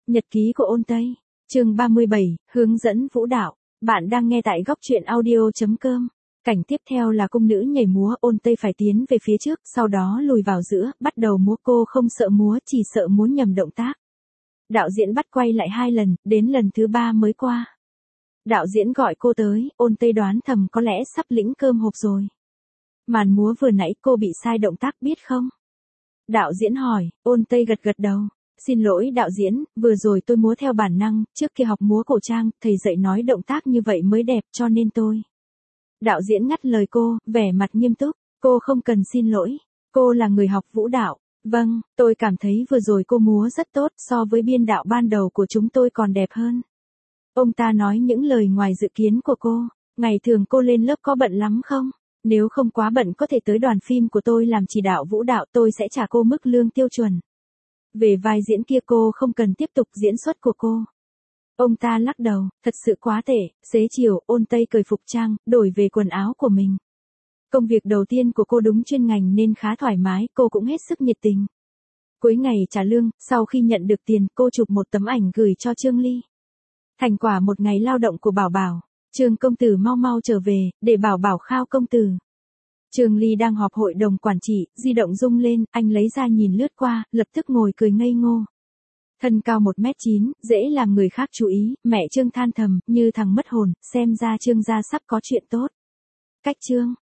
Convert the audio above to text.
Nhật ký của Ôn Tây, chương 37, hướng dẫn vũ đạo. Bạn đang nghe tại góc truyện audio.com. Cảnh tiếp theo là cung nữ nhảy múa. Ôn Tây phải tiến về phía trước, sau đó lùi vào giữa, bắt đầu múa. Cô không sợ múa, chỉ sợ múa nhầm động tác. Đạo diễn bắt quay lại 2 lần, đến lần thứ 3 mới qua. Đạo diễn gọi cô tới, Ôn Tây đoán thầm có lẽ sắp lĩnh cơm hộp rồi. Màn múa vừa nãy cô bị sai động tác biết không? Đạo diễn hỏi. Ôn Tây gật gật đầu. Xin lỗi đạo diễn, vừa rồi tôi múa theo bản năng, trước khi học múa cổ trang, thầy dạy nói động tác như vậy mới đẹp cho nên tôi. Đạo diễn ngắt lời cô, vẻ mặt nghiêm túc, cô không cần xin lỗi, cô là người học vũ đạo. Vâng, tôi cảm thấy vừa rồi cô múa rất tốt, so với biên đạo ban đầu của chúng tôi còn đẹp hơn. Ông ta nói những lời ngoài dự kiến của cô. Ngày thường cô lên lớp có bận lắm không? Nếu không quá bận có thể tới đoàn phim của tôi làm chỉ đạo vũ đạo, tôi sẽ trả cô mức lương tiêu chuẩn. Về vai diễn kia cô không cần tiếp tục diễn xuất của cô. Ông ta lắc đầu, thật sự quá tệ. Xế chiều, Ôn Tây cởi phục trang, đổi về quần áo của mình. Công việc đầu tiên của cô đúng chuyên ngành nên khá thoải mái, cô cũng hết sức nhiệt tình. Cuối ngày trả lương, sau khi nhận được tiền, cô chụp một tấm ảnh gửi cho Trương Ly. Thành quả một ngày lao động của Bảo Bảo. Trương công tử mau mau trở về, để Bảo Bảo khao công tử. Trương Ly đang họp hội đồng quản trị, di động rung lên, anh lấy ra nhìn lướt qua, lập tức ngồi cười ngây ngô. Thân cao 1m9, dễ làm người khác chú ý, mẹ Trương than thầm, như thằng mất hồn, xem ra Trương gia sắp có chuyện tốt. Cách Trương,